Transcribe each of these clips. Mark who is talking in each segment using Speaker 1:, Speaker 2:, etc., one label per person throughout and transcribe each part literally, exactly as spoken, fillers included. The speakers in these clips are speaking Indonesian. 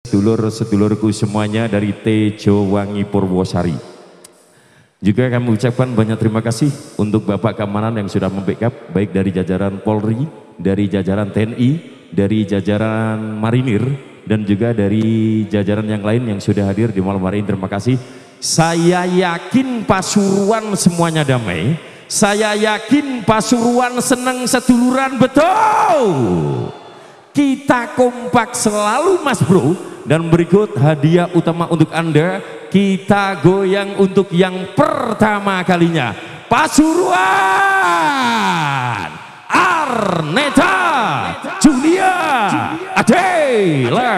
Speaker 1: sedulur-sedulurku semuanya dari Tejo Wangi Purwosari. Juga kami ucapkan banyak terima kasih untuk Bapak Keamanan yang sudah membackup, baik dari jajaran Polri, dari jajaran T N I, dari jajaran Marinir, dan juga dari jajaran yang lain yang sudah hadir di malam hari ini. Terima kasih. Saya yakin Pasuruan semuanya damai. Saya yakin Pasuruan senang seduluran, betul. Kita kompak selalu Mas Bro. Dan berikut hadiah utama untuk Anda. Kita goyang untuk yang pertama kalinya. Pasuruan Arneta Julia Adela.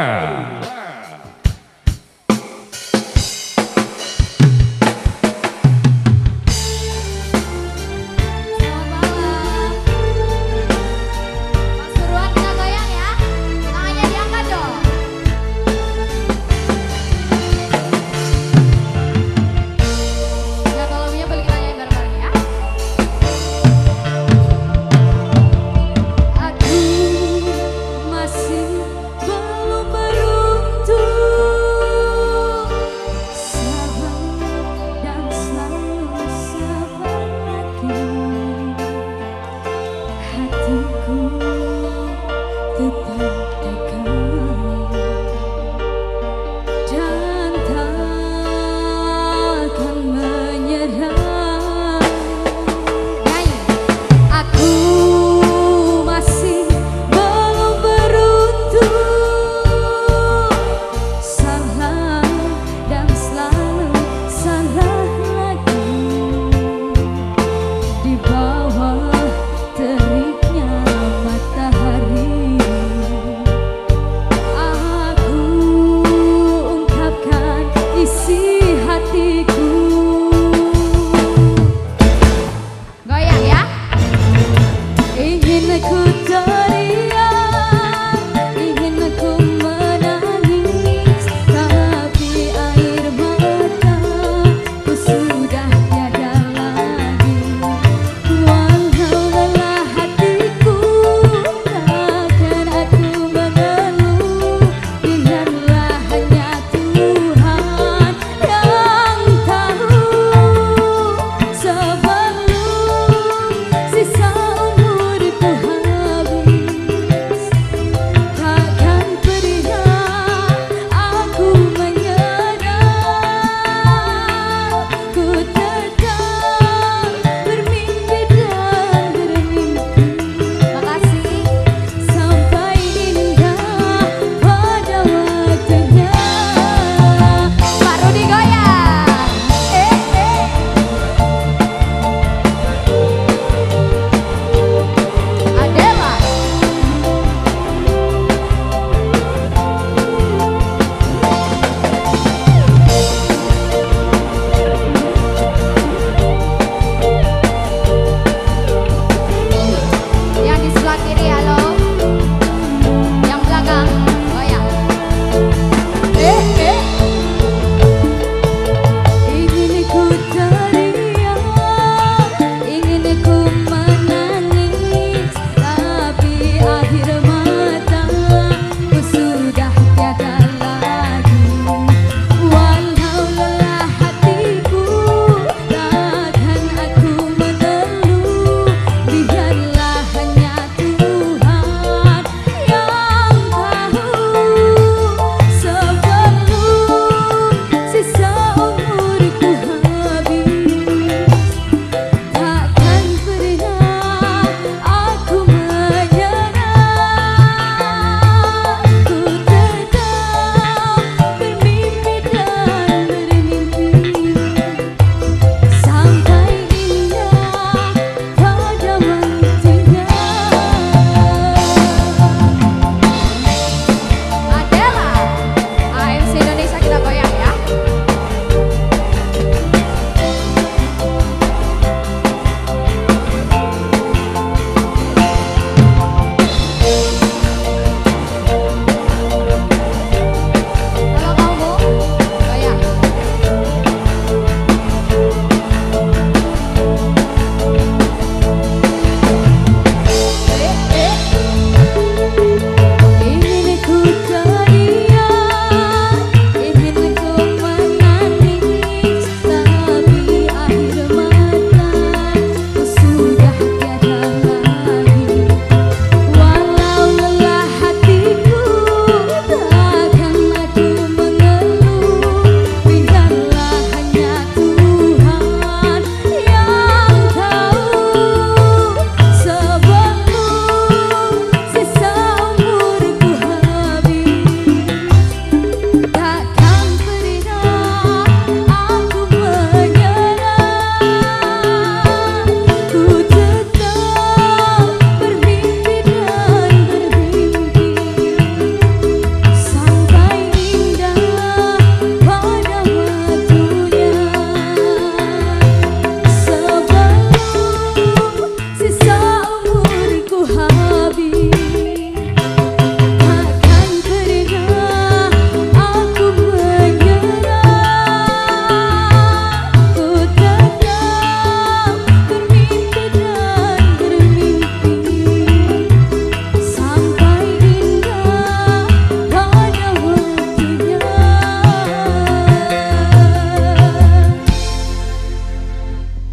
Speaker 2: Aku masih belum berubah.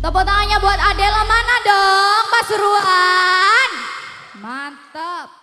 Speaker 2: Tepuk tangannya buat Adela mana dong, Pasuruan. Mantap.